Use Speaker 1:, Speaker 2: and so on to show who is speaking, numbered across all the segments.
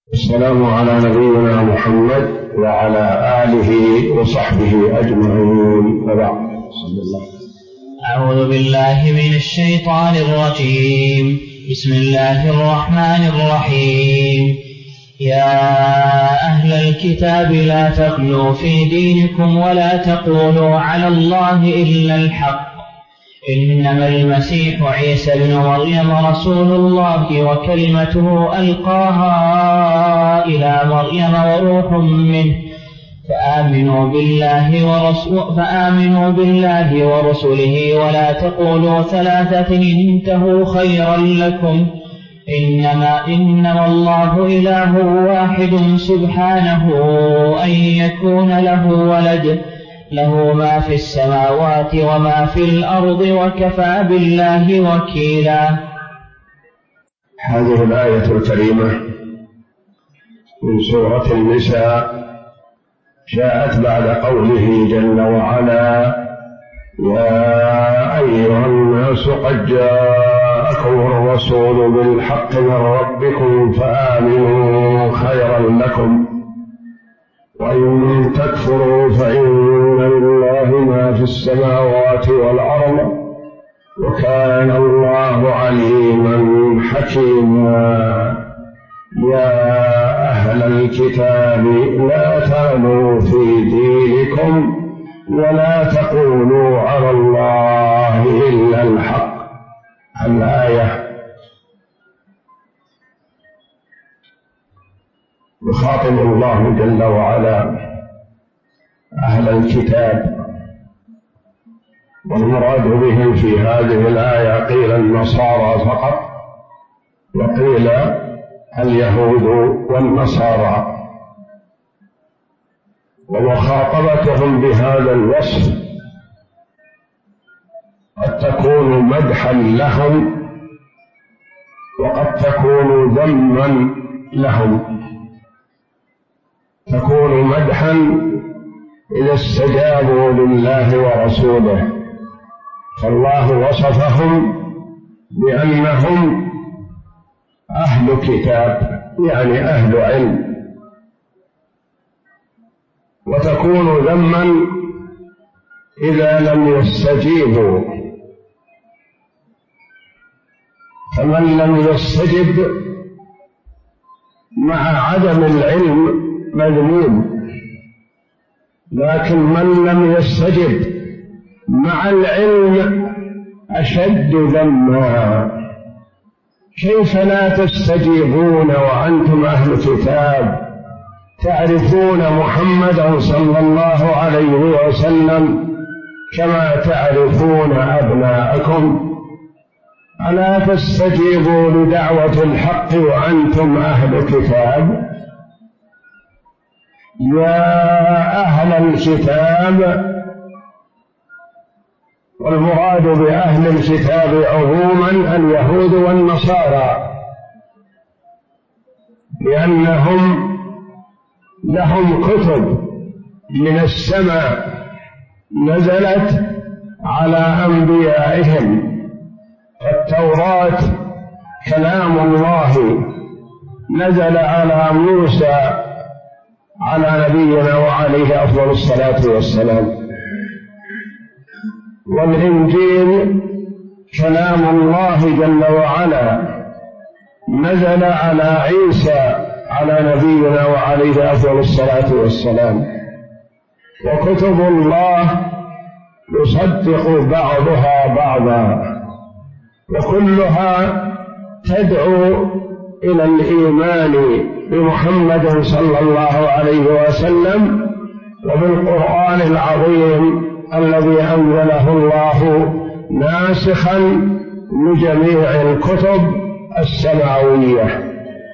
Speaker 1: السلام على نبينا محمد وعلى آله وصحبه أجمعين، وبعد.
Speaker 2: أعوذ بالله من الشيطان الرجيم. بسم الله الرحمن الرحيم. يا أهل الكتاب لا تغلوا في دينكم ولا تقولوا على الله إلا الحق، إنما المسيح عيسى بن مريم رسول الله وكلمته ألقاها إلى مريم وروح منه، فآمنوا بالله ورسله ولا تقولوا ثلاثة انتهوا خيرا لكم، إنما الله إله واحد سبحانه أن يكون له ولد، له ما في السماوات وما في الأرض وكفى بالله وكيلا.
Speaker 1: هذه الآية الكريمة من سورة النساء جاءت بعد قوله جل وعلا: يا أيها الناس قد جاءكم الرسول بالحق من ربكم فآمنوا خيرا لكم، وإن تكفروا فإن لله ما في السماوات والأرض وكان الله عليما حكيما. يا أهل الكتاب لا تغلوا في دينكم ولا تقولوا على الله إلا الحق. الآية يخاطب الله جل وعلا أهل الكتاب، والمراد بهم في هذه الآية قيل النصارى فقط، وقيل اليهود والنصارى، ومخاطبتهم بهذا الوصف قد تكون مدحا لهم وقد تكون ذما لهم. تكون مدحا إذا استجابوا لله ورسوله، فالله وصفهم بأنهم أهل كتاب، يعني أهل علم. وتكون ذما إذا لم يستجيبوا، فمن لم يستجب مع عدم العلم مذموم، لكن من لم يستجب مع العلم أشد ذما. كيف لا تستجيبون وأنتم أهل كتاب، تعرفون محمدا صلى الله عليه وسلم كما تعرفون أبناءكم؟ ألا تستجيبوا لدعوة الحق وأنتم أهل كتاب؟ يا أهل الكتاب، والمراد بأهل الكتاب عموما اليهود والنصارى، لأنهم لهم كتب من السماء نزلت على أنبيائهم. التوراة كلام الله نزل على موسى على نبينا وعليه أفضل الصلاة والسلام، والإنجيل كلام الله جل وعلا نزل على عيسى على نبينا وعليه أفضل الصلاة والسلام. وكتب الله يصدق بعضها بعضا، وكلها تدعو إلى الإيمان بمحمد صلى الله عليه وسلم وبالقرآن العظيم الذي أنزله الله ناسخا لجميع الكتب السماوية.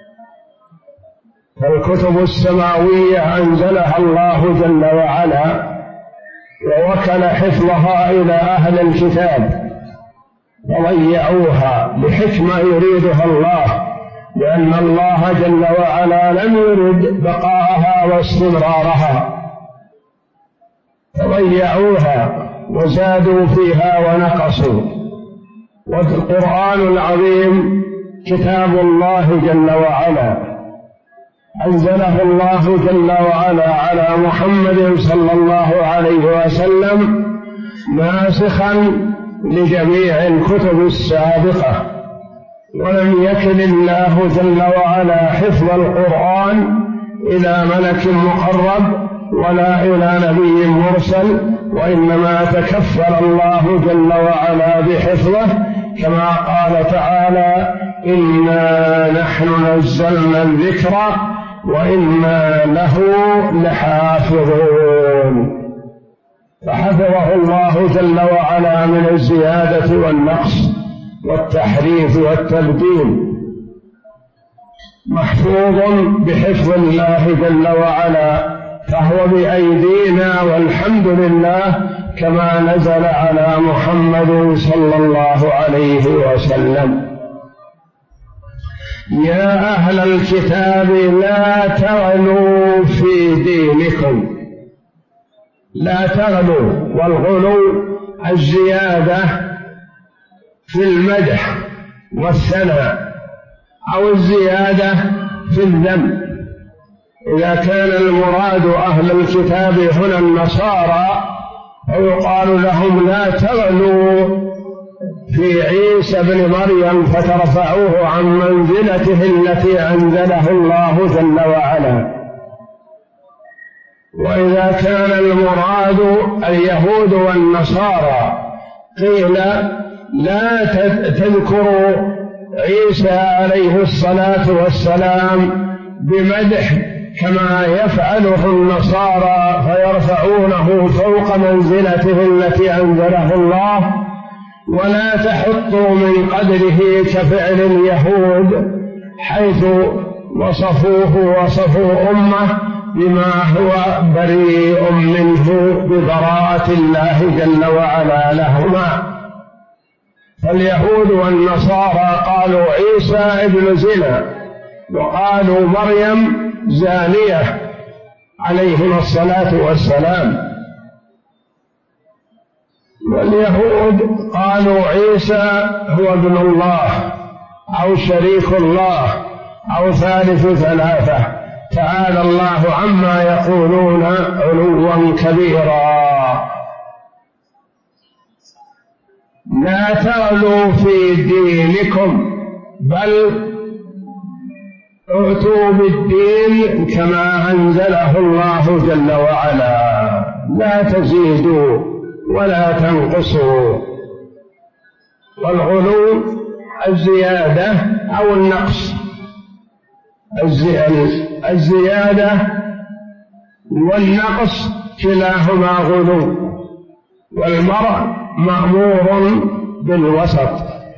Speaker 1: فالكتب السماوية أنزلها الله جل وعلا ووكل حفظها إلى أهل الكتاب، وضيعوها لحكمة يريدها الله، لأن الله جل وعلا لم يرد بقاءها واستمرارها، فضيعوها وزادوا فيها ونقصوا. والقرآن العظيم كتاب الله جل وعلا، أنزله الله جل وعلا على محمد صلى الله عليه وسلم ناسخا لجميع الكتب السابقة، ولم يكن الله جل وعلا حفظ القرآن إلى ملك مقرب ولا إلى نبي مرسل، وإنما تكفل الله جل وعلا بحفظه، كما قال تعالى: إنا نحن نزلنا الذكر وإنا له لحافظون. فحفظه الله جل وعلا من الزيادة والنقص والتحريف والتبديل، محفوظ بحفظ الله جل وعلا، فهو بأيدينا والحمد لله، كما نزل على محمد صلى الله عليه وسلم. يا أهل الكتاب لا تغلوا في دينكم. لا تغلوا، والغلو الزيادة في المدح والثناء أو الزيادة في الذم. إذا كان المراد أهل الكتاب هنا النصارى فيقال لهم: لا تغلوا في عيسى بن مريم فترفعوه عن منزلته التي أنزله الله جل وعلا. وإذا كان المراد اليهود والنصارى قيل: لا تذكروا عيسى عليه الصلاة والسلام بمدح كما يفعله النصارى فيرفعونه فوق منزلته التي أنزله الله، ولا تحطوا من قدره كفعل اليهود حيث وصفوا أمة بما هو بريء منه ببراءة الله جل وعلا لهما. فاليهود والنصارى قالوا عيسى ابن زنا، وقالوا مريم زانية عليهما الصلاة والسلام. واليهود قالوا عيسى هو ابن الله أو شريك الله أو ثالث ثلاثة، تعالى الله عما يقولون علوا كبيرا. لا تغلوا في دينكم، بل ائتوا بالدين كما أنزله الله جل وعلا، لا تزيدوا ولا تنقصوا. والغلو الزيادة أو النقص، الزيادة والنقص كلاهما غلو، والمرء مأمور بالوسط.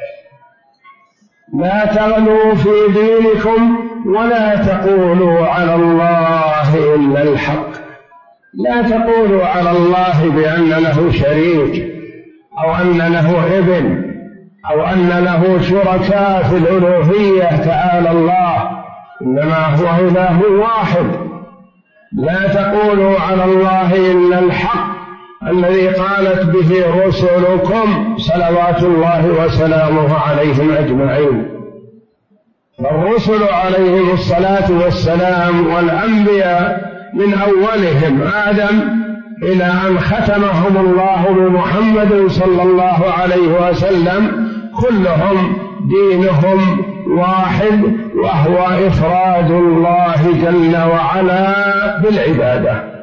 Speaker 1: لا تغلوا في دينكم ولا تقولوا على الله إلا الحق. لا تقولوا على الله بأن له شريك أو أن له ابن أو أن له شركاء في الألوهية، تعالى الله، إنما هو إله واحد. لا تقولوا على الله إلا الحق الذي قالت به رسلكم صلوات الله وسلامه عليهم أجمعين. فالرسل عليهم الصلاة والسلام والأنبياء من أولهم آدم إلى أن ختمهم الله بمحمد صلى الله عليه وسلم كلهم دينهم واحد، وهو إفراد الله جل وعلا بالعبادة.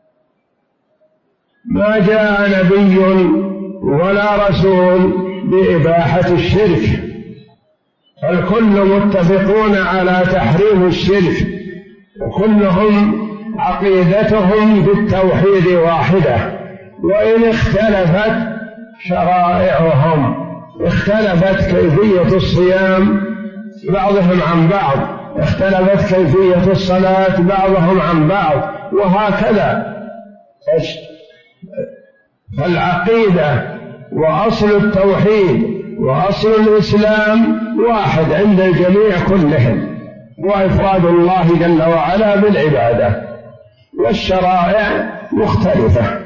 Speaker 1: ما جاء نبي ولا رسول بإباحة الشرك، فالكل متفقون على تحريم الشرك، وكلهم عقيدتهم بالتوحيد واحدة. وإن اختلفت شرائعهم، اختلفت كيفية الصيام بعضهم عن بعض، اختلفت كيفية الصلاة بعضهم عن بعض، وهكذا. فالعقيدة وأصل التوحيد وأصل الإسلام واحد عند الجميع كلهم، وإفراد الله جل وعلا بالعبادة، والشرائع مختلفة.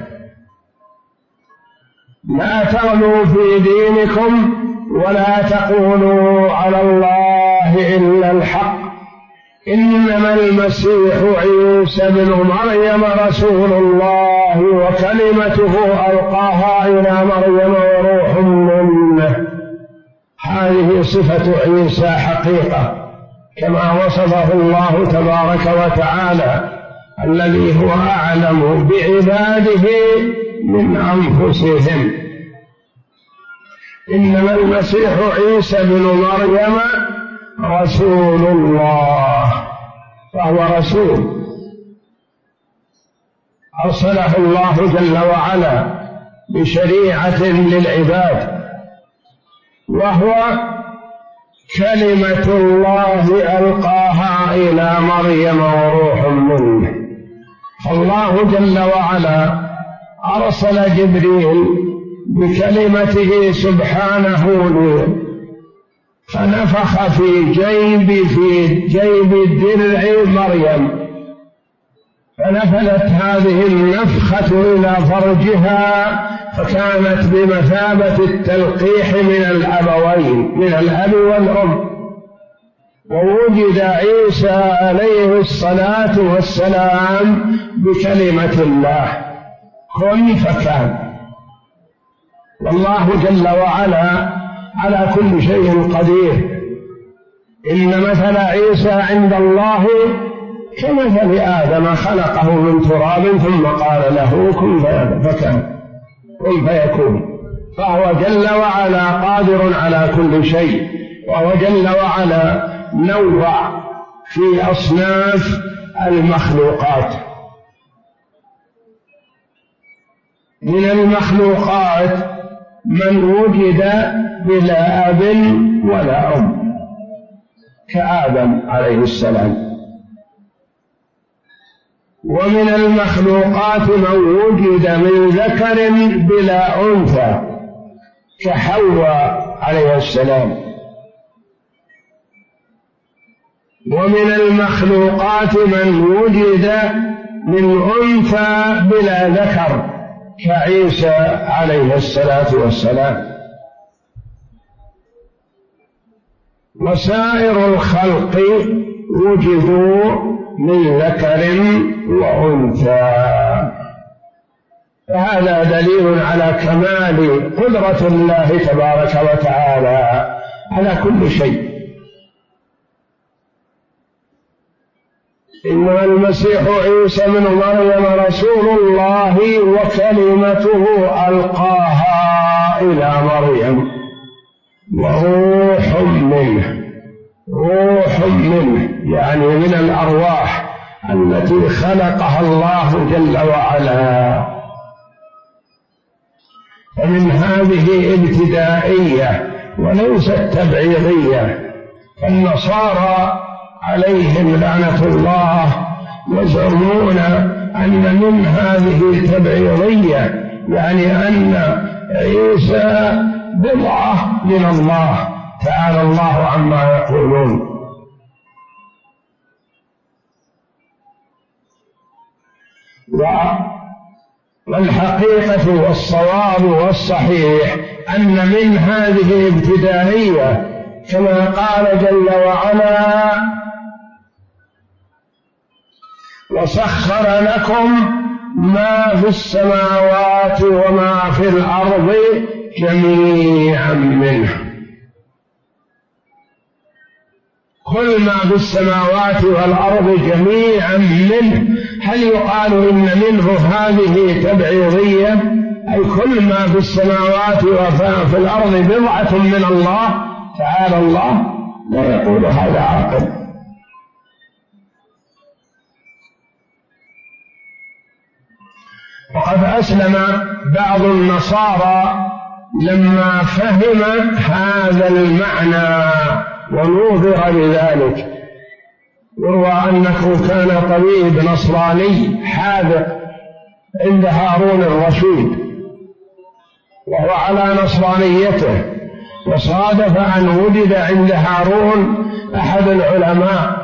Speaker 1: لا تغلوا في دينكم ولا تقولوا على الله إلا الحق. إنما المسيح عيسى بن مريم رسول الله وكلمته ألقاها إلى مريم وروح منه. هذه صفة عيسى حقيقة كما وصفه الله تبارك وتعالى الذي هو أعلم بعباده من أنفسهم. إنما المسيح عيسى بن مريم رسول الله، فهو رسول أرسله الله جل وعلا بشريعة للعباد، وهو كلمة الله ألقاها إلى مريم وروح منه. فالله جل وعلا أرسل جبريل بكلمته سبحانه فنفخ في جيب الدرع مريم، فنفذت هذه النفخة إلى فرجها، فكانت بمثابة التلقيح من الأبوين، من الأب والأم. ووجد عيسى عليه الصلاة والسلام بكلمة الله كن فكان. والله جل وعلا على كل شيء قدير. إن مثل عيسى عند الله كمثل آدم خلقه من تراب ثم قال له كن فكان، كن فيكون. فهو جل وعلا قادر على كل شيء، وهو جل وعلا نوع في أصناف المخلوقات. من المخلوقات من وجد بلا أب ولا أم كآدم عليه السلام، ومن المخلوقات من وجد من ذكر بلا أنثى كحواء عليه السلام، ومن المخلوقات من وجد من أنثى بلا ذكر كعيسى عليه الصلاة والسلام. وسائر الخلق وجدوا من ذكر وأنثى. فهذا دليل على كمال قدرة الله تبارك وتعالى على كل شيء. إنما المسيح عيسى بن مريم رسول الله وكلمته ألقاها إلى مريم وروح منه. روح منه يعني من الأرواح التي خلقها الله جل وعلا. فمن هذه ابتدائية وليست تبعيضية. فالنصارى عليهم لعنة الله يزعمون أن من هذه تبعيضية، يعني أن عيسى بضعة من الله تعالى الله عما يقولون. والحقيقة والصواب والصحيح أن من هذه ابتدائية كما قال جل وعلا وسخر لكم ما في السماوات وما في الأرض جميعا منه. كل ما في السماوات والأرض جميعا منه. هل يقال إن منه هذه تبعيضية؟ أي كل ما في السماوات وفي الأرض بضعة من الله تعالى الله؟ لا يقول هذا عاقل. وقد أسلم بعض النصارى لما فهم هذا المعنى ونوذر لذلك. يروى أنه كان طبيب نصراني حاذق عند هارون الرشيد وهو على نصرانيته، وصادف أن وجد عند هارون أحد العلماء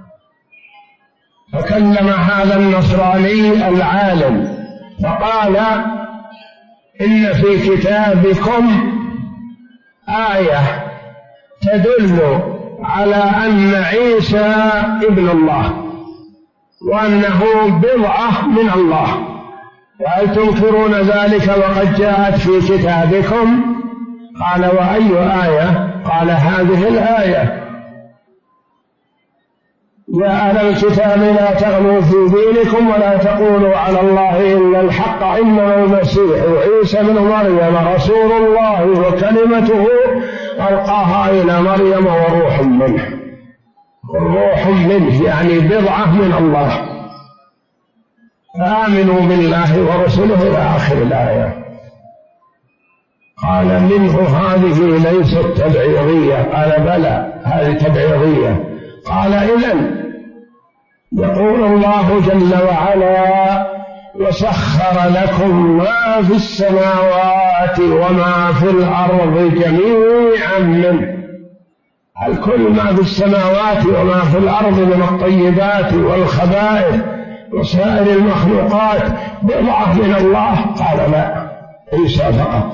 Speaker 1: فكلم هذا النصراني العالم فقال إن في كتابكم آية تدل على أن عيسى ابن الله وأنه بضعة من الله، وهل تنكرون ذلك وقد جاءت في كتابكم؟ قال وأي آية؟ قال هذه الآية: يا أهل الكتاب لا تغلوا في دينكم ولا تقولوا على الله إلا الحق إنما المسيح عيسى بن مريم رسول الله وكلمته ألقاها إلى مريم وروح منه. روح منه يعني بضعة من الله. فآمنوا بالله ورسله إلى آخر الآية. قال منه هذه ليست تبعيضية. قال بلى هذه تبعيضية. قال إذن يقول الله جل وعلا: وسخر لكم ما في السماوات وما في الأرض جميعا منه. هل كل ما في السماوات وما في الأرض من الطيبات والخبائث وسائر المخلوقات بضعة من الله؟ قال لا، عيسى فقط.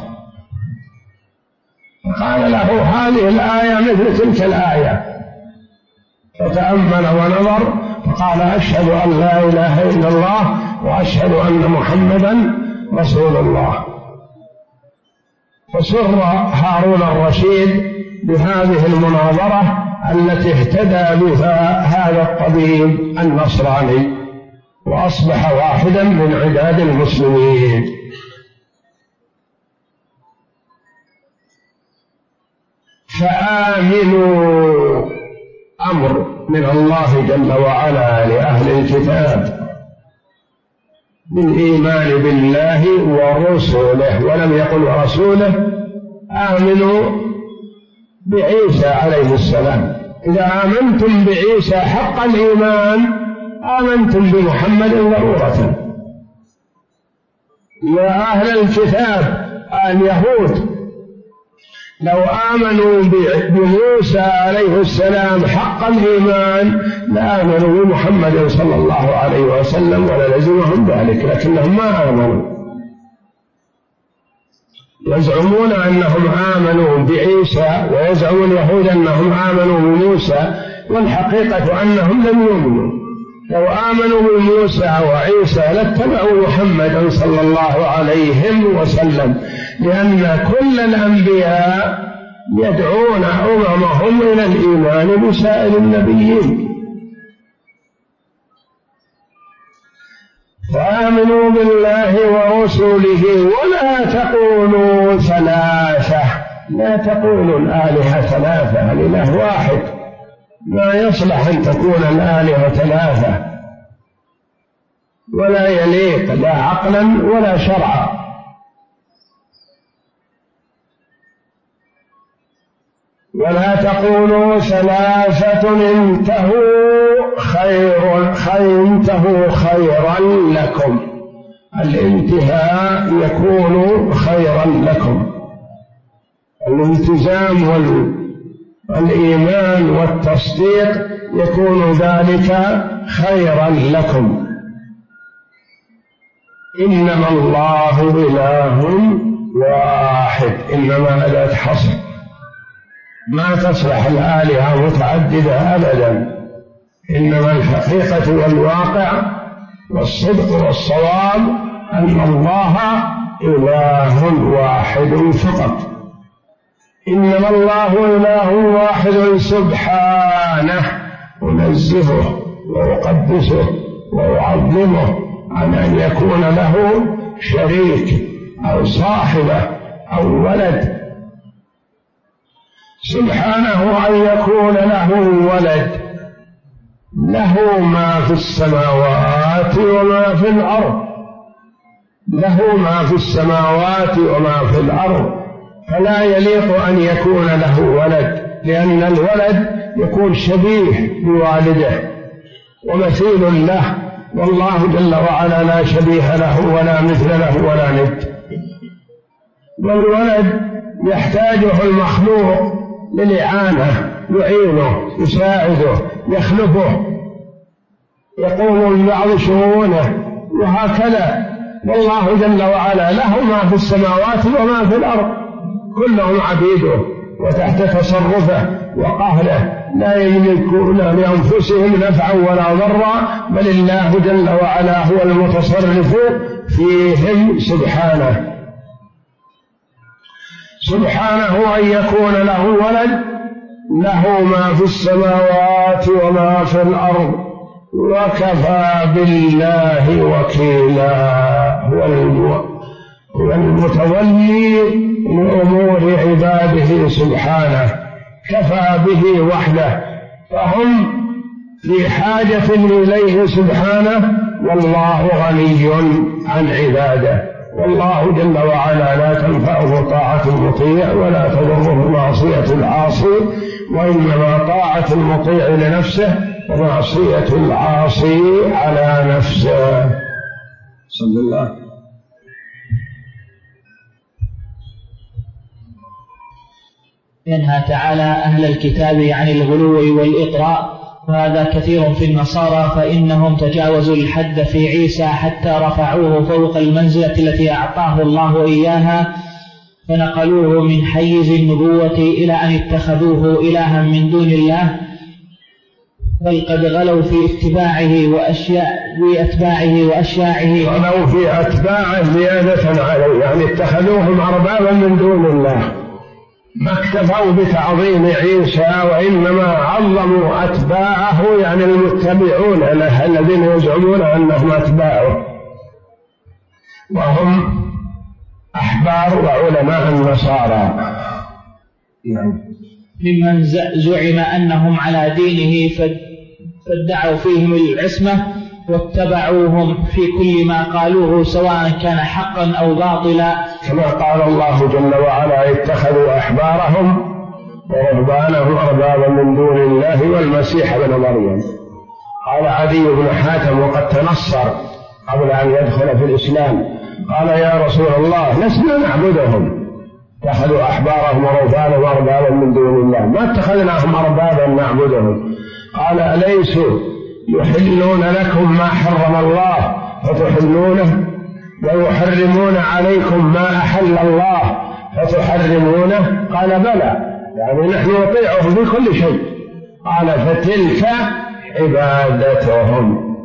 Speaker 1: فقال له هذه الآية مثل تلك الآية، فتأمل ونظر فقال: أشهد أن لا إله إلا الله وأشهد أن محمدا رسول الله. فسر هارون الرشيد بهذه المناظرة التي اهتدى بها هذا الطبيب النصراني، وأصبح واحدا من عباد المسلمين. فآمنوا أمر من الله جل وعلا لأهل الكتاب بالإيمان بالله ورسله، ولم يقل ورسوله. آمنوا بعيسى عليه السلام. إذا آمنتم بعيسى حق الإيمان آمنتم بمحمد ضرورة. يا أهل الكتاب اليهود لو آمنوا بموسى عليه السلام حق الإيمان لآمنوا بمحمد صلى الله عليه وسلم ولزمهم ذلك، لكنهم ما آمنوا. يزعمون أنهم آمنوا بعيسى ويزعم اليهود أنهم آمنوا بموسى، والحقيقة أنهم لم يؤمنوا. لو آمنوا بموسى وعيسى لاتبعوا محمدا صلى الله عليه وسلم، لأن كل الأنبياء يدعون أممهم إلى الإيمان بسائر النبيين. فآمنوا بالله ورسوله ولا تقولوا ثلاثة. لا تقولوا الآلهة ثلاثة، الإله واحد، ما يصلح أن تكون الآلهة ثلاثة، ولا يليق لا عقلا ولا شرعا. ولا تقولوا ثلاثة انتهوا خيرا لكم. الانتهاء يكون خيرا لكم. الالتزام والإيمان والتصديق يكون ذلك خيرا لكم. إنما الله إله واحد. إنما أداة حصر، ما تصلح الآلهة متعددة أبدا. إنما الحقيقة والواقع والصدق والصواب أن الله إله واحد فقط. إنما الله إله واحد سبحانه، أنزهه وأقدسه وأعظمه عن أن يكون له شريك أو صاحبة أو ولد. سبحانه أن يكون له ولد، له ما في السماوات وما في الأرض، له ما في السماوات وما في الأرض، فلا يليق أن يكون له ولد، لأن الولد يكون شبيه بوالده ومثيل له، والله جل وعلا لا شبيه له ولا مثل له ولا ند. والولد يحتاجه المخلوق للإعانة، يعينه، يساعده، يخلفه، يقوم ببعض شؤونه، وهكذا. والله جل وعلا له ما في السماوات وما في الأرض، كلهم عبيده وتحت تصرفه وقهره لا يملكون لأنفسهم نفعا ولا ضرا، بل الله جل وعلا هو المتصرف فيهم سبحانه. سبحانه أن يكون له ولد، له ما في السماوات وما في الأرض، وكفى بالله وكيلا. هو المتولي لأمور عباده سبحانه، كفى به وحده، فهم في حاجة إليه سبحانه، والله غني عن عباده. والله جل وعلا لا تنفعه طاعة المطيع ولا تضره معصية العاصي، وإنما طاعة المطيع لنفسه ومعصية العاصي على نفسه. صلى الله.
Speaker 2: ينهى تعالى أهل الكتاب عن الغلو والإطراء، وهذا كثير في النصارى، فإنهم تجاوزوا الحد في عيسى حتى رفعوه فوق المنزلة التي أعطاه الله إياها، فنقلوه من حيز النبوة إلى أن اتخذوه إلها من دون الله، بل قد غلوا في أتباعه وأشياعه.
Speaker 1: غلوا في أتباعه زيادة عليه، يعني اتخذوهم أربابا من دون الله، ما اكتفوا بتعظيم عيسى، وإنما عظموا أتباعه، يعني المتبعون له الذين يزعمون أنهم أتباعه، وهم أحبار وعلماء النصارى.
Speaker 2: ممن زعم أنهم على دينه فادعوا فيهم العصمة واتبعوهم في كل ما قالوه سواء كان حقا أو باطلا،
Speaker 1: كما قال الله جل وعلا: اتخذوا أحبارهم ورهبانهم أربابا من دون الله والمسيح ابن مريم. قال عدي بن حاتم وقد تنصر قبل أن يدخل في الإسلام، قال: يا رسول الله لسنا نعبدهم، اتخذوا أحبارهم ورهبانهم أربابا من دون الله، ما اتخذناهم أربابا نعبدهم. قال: أليسوا يحلون لكم ما حرم الله فتحلونه، ويحرمون عليكم ما أحل الله فتحرمونه؟ قال: بلى، يعني نحن نطيعه في كل شيء. قال: فتلك عبادتهم.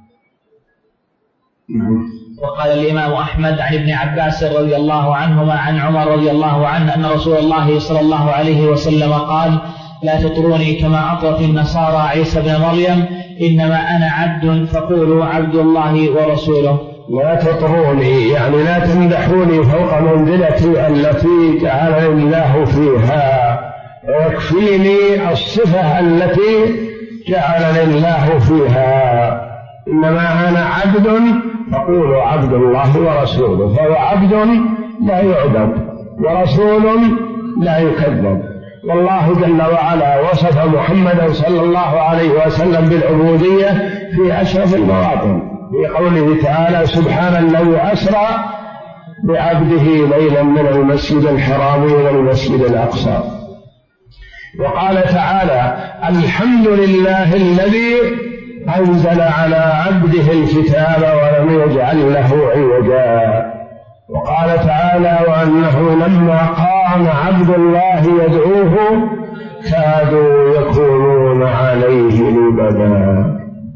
Speaker 2: وقال الإمام أحمد عن ابن عباس رضي الله عنهما عن عمر رضي الله عنه أن رسول الله صلى الله عليه وسلم قال: لا تطروني كما أطرت النصارى عيسى بن مريم، إنما أنا عبد فقولوا عبد الله ورسوله.
Speaker 1: لا تطروني يعني لا تمدحوني فوق منزلتي التي جعلني الله فيها، ويكفيني الصفة التي جعلني الله فيها. إنما أنا عبد فقولوا عبد الله ورسوله، فهو عبد لا يعبد ورسول لا يكذب. والله جل وعلا وصف محمدا صلى الله عليه وسلم بالعبودية في أشرف المواطن، في قوله تعالى: سبحان الذي أسرى بعبده ليلا من المسجد الحرام إلى المسجد الأقصى. وقال تعالى: الحمد لله الذي أنزل على عبده الكتاب ولم يجعل له عوجا. وقال تعالى: وأنه لما قام عبد الله يدعوه كادوا يكونون عليه لبدا.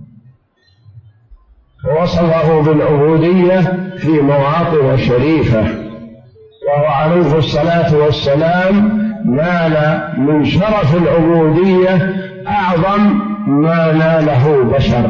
Speaker 1: ووصفه بالعبودية في مواطن شريفة، وهو عليه الصلاة والسلام نال من شرف العبودية أعظم ما ناله بشر.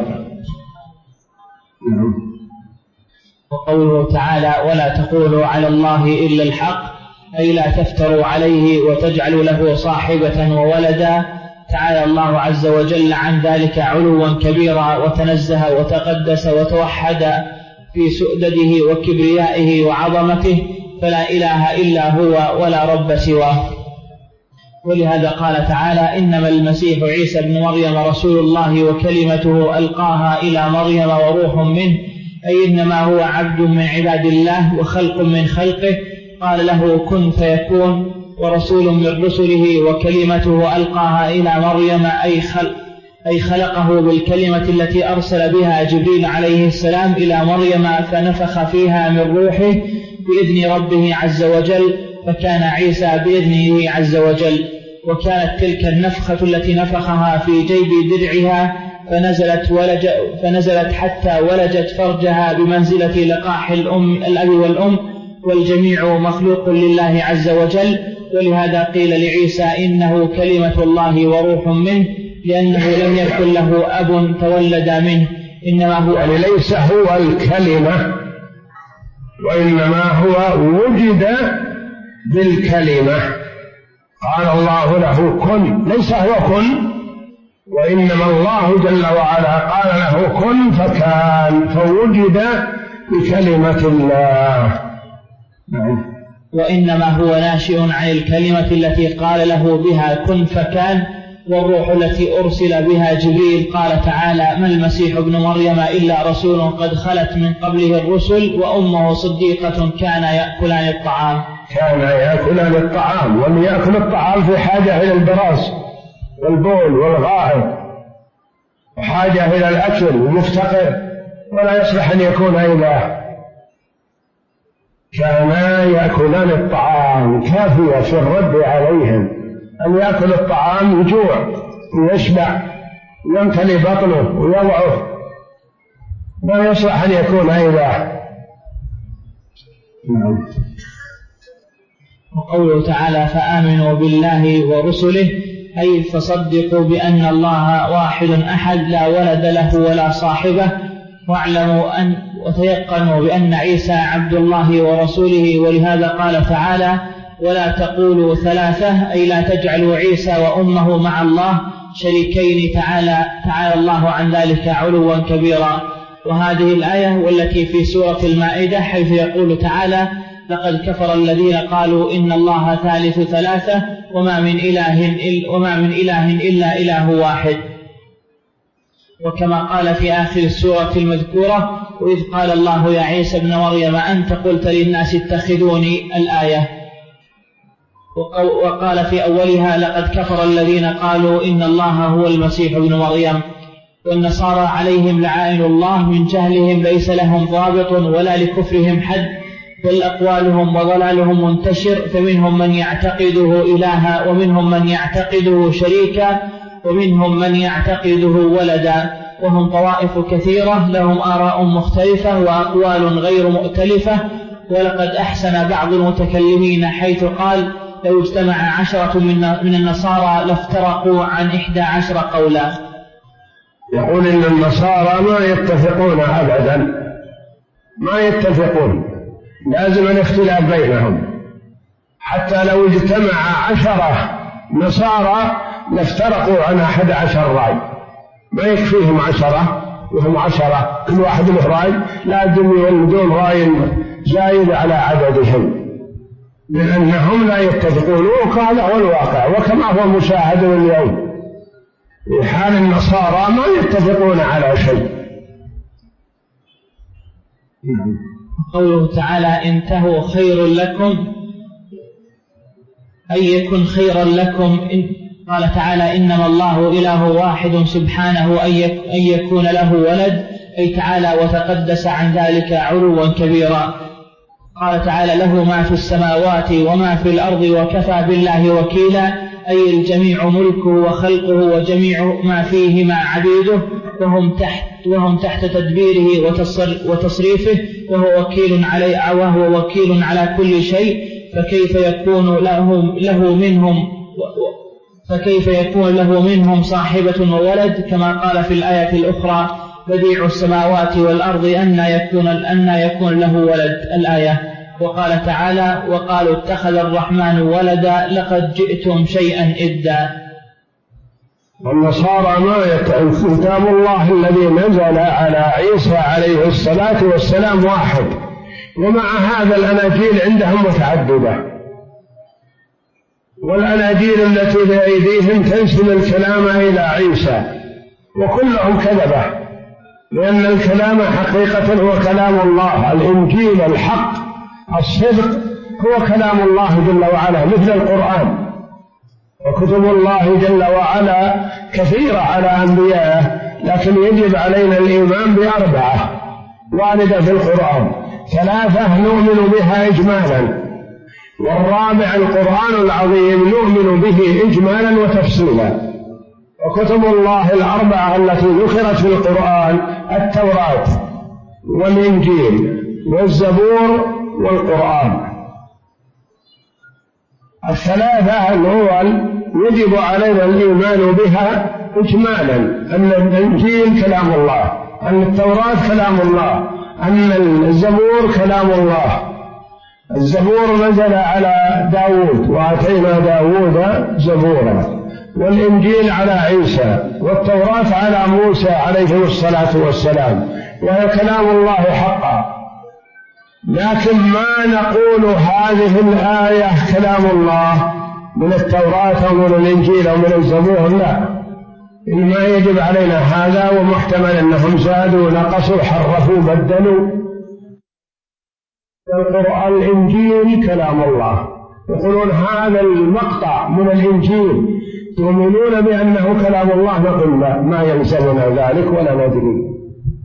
Speaker 2: وقوله تعالى: ولا تقولوا على الله إلا الحق، أي لا تفتروا عليه وتجعلوا له صاحبة وولدا. تعالى الله عز وجل عن ذلك علوا كبيرا، وتنزه وتقدس وتوحد في سؤدده وكبريائه وعظمته، فلا إله إلا هو ولا رب سواه. ولهذا قال تعالى: إنما المسيح عيسى بن مريم رسول الله وكلمته ألقاها إلى مريم وروح منه، أي إنما هو عبد من عباد الله وخلق من خلقه، قال له كن فيكون، ورسول من رسله وكلمته ألقاها إلى مريم، أي خلقه بالكلمة التي أرسل بها جبريل عليه السلام إلى مريم، فنفخ فيها من روحه بإذن ربه عز وجل، فكان عيسى بإذنه عز وجل. وكانت تلك النفخة التي نفخها في جيب درعها فنزلت حتى ولجت فرجها بمنزلة لقاح الأب والأم، والجميع مخلوق لله عز وجل. ولهذا قيل لعيسى إنه كلمة الله وروح منه، لأنه لم يكن له أب تولد منه، إنما هو
Speaker 1: يعني ليس هو الكلمة، وإنما هو وجد بالكلمة. قال الله له كن، ليس هو كن، وإنما الله جل وعلا قال له كن فكان، فوجد بكلمة الله.
Speaker 2: وإنما هو ناشئ عن الكلمة التي قال له بها كن فكان، والروح التي أرسل بها جبريل. قال تعالى: ما المسيح ابن مريم إلا رسول قد خلت من قبله الرسل وأمه صديقة كانا يأكلان الطعام.
Speaker 1: كان يأكلان الطعام، ومن يأكل الطعام في حاجة إلى البراز والبول والغائط، وحاجة إلى الأكل ومفتقر، ولا يصلح أن يكون إله. كانا يأكلان الطعام، كافية في الرد عليهم أن يأكل الطعام يجوع ويشبع ويمتلئ بطنه ويضعف، لا يصلح أن يكون إله.
Speaker 2: وقوله تعالى: فآمنوا بالله ورسله، أي فصدقوا بأن الله واحد أحد لا ولد له ولا صاحبه، واعلموا أن وتيقنوا بأن عيسى عبد الله ورسوله. ولهذا قال تعالى: ولا تقولوا ثلاثة، أي لا تجعلوا عيسى وأمه مع الله شريكين، تعالى الله عن ذلك علوا كبيرا. وهذه الآية والتي في سورة المائدة حيث يقول تعالى: لقد كفر الذين قالوا إن الله ثالث ثلاثة وما من إله إلا إله واحد. وكما قال في آخر السورة المذكورة: وإذ قال الله يا عيسى ابن مريم أنت قلت للناس اتخذوني، الآية. وقال في أولها: لقد كفر الذين قالوا إن الله هو المسيح ابن مريم. والنصارى عليهم لعائن الله من جهلهم ليس لهم ضابط ولا لكفرهم حد، بل أقوالهم وضلالهم منتشر، فمنهم من يعتقده إلها، ومنهم من يعتقده شريكا، ومنهم من يعتقده ولدا، وهم طوائف كثيرة لهم آراء مختلفة وأقوال غير مؤتلفة. ولقد أحسن بعض المتكلمين حيث قال: لو اجتمع 10 من النصارى لافترقوا عن 11 قولا.
Speaker 1: يقول إن النصارى ما يتفقون أبدا، ما يتفقون، لازم الاختلاف بينهم. حتى لو اجتمع 10 نصارى لافترقوا عن 11 رأي، ما يكفيهم 10 وهم 10، كل واحد له رأي، لازم يولدون رأي زايد على عددهم، لأنهم لا يتفقون. وهذا هو الواقع، وكما هو مشاهد اليوم في حال النصارى ما يتفقون على شيء.
Speaker 2: قوله تعالى: انتهوا خير لكم، أي يكن خيرا لكم. قال تعالى: إنما الله إله واحد سبحانه أن يكون له ولد، أي تعالى وتقدس عن ذلك علوا كبيرا. قال تعالى: له ما في السماوات وما في الأرض وكفى بالله وكيلا، أي الجميع ملكه وخلقه وجميع ما فيه مع عبيده، وهم تحت تدبيره وتصريفه، وهو وكيل على كل شيء. فكيف يكون له منهم صاحبة وولد، كما قال في الآية الأخرى: بديع السماوات والأرض أن يكون له ولد، الآية. وقال تعالى: وقالوا اتخذ الرحمن ولدا لقد جئتم شيئا إدا.
Speaker 1: والنصارى ما كتاب الله الذي نزل على عيسى عليه الصلاة والسلام واحد، ومع هذا الأناجيل عندهم متعددة، والأناجيل التي بأيديهم تنسب الكلام إلى عيسى، وكلهم كذبة، لأن الكلام حقيقة هو كلام الله. الإنجيل الحق الصدق هو كلام الله جل وعلا مثل القرآن، وكتب الله جل وعلا كثيرة على أنبيائه، لكن يجب علينا الإيمان ب4 واردة في القرآن، 3 نؤمن بها إجمالا، والرابع القرآن العظيم نؤمن به إجمالا وتفصيلا. وكتب الله الأربعة التي ذكرت في القرآن التوراة والإنجيل والزبور والقرآن. الثلاثة الأول يجب علينا الإيمان بها إجمالا، أن الإنجيل كلام الله، أن التوراة كلام الله، أن الزبور كلام الله. الزبور نزل على داود وآتينا داود زبورا، والإنجيل على عيسى، والتوراة على موسى عليه الصلاة والسلام، وهي كلام الله حقا. لكن ما نقول هذه الآية كلام الله من التوراة أو من الإنجيل أو من الزبور، لا، إنما يجب علينا هذا، ومحتمل أنهم زادوا نقصوا حرفوا بدلوا. القرآن الإنجيل كلام الله، يقولون هذا المقطع من الإنجيل تؤمنون بأنه كلام الله، نقول لا، ما يلزمنا ذلك ولا ندري.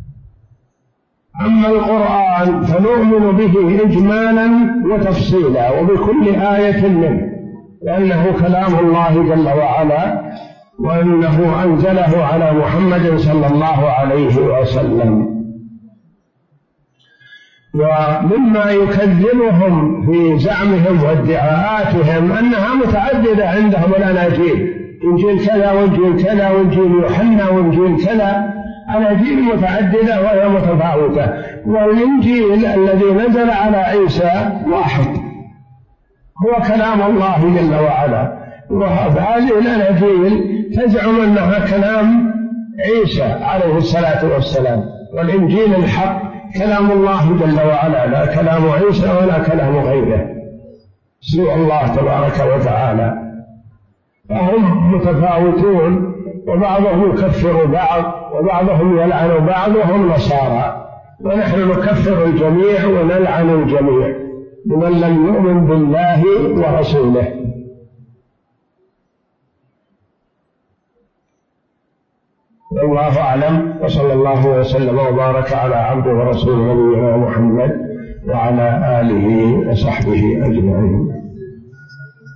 Speaker 1: أما القرآن فنؤمن به إجمالا وتفصيلا وبكل آية منه، لأنه كلام الله جل وعلا، وأنه أنزله على محمد صلى الله عليه وسلم. ومما يكذبهم في زعمهم وادعاءاتهم أنها متعددة عندهم الأناجيل، إنجيل كذا وإنجيل كذا وإنجيل يوحنا وإنجيل كذا، أناجيل متعددة وهي متفاوتة، والإنجيل الذي نزل على عيسى واحد هو كلام الله جل وعلا. وهذه الأناجيل تزعم أنها كلام عيسى عليه الصلاة والسلام، والإنجيل الحق كلام الله جل وعلا، لا كلام عيسى ولا كلام غيره سوى الله تبارك وتعالى. فهم متفاوتون، وبعضهم يكفر بعض، وبعضهم يلعن بعض، وهم نصارى، ونحن نكفر الجميع ونلعن الجميع بمن لم يؤمن بالله ورسوله. والله أعلم، وصلى الله وسلم وبارك على عبده ورسوله نبينا محمد وعلى آله وصحبه أجمعين.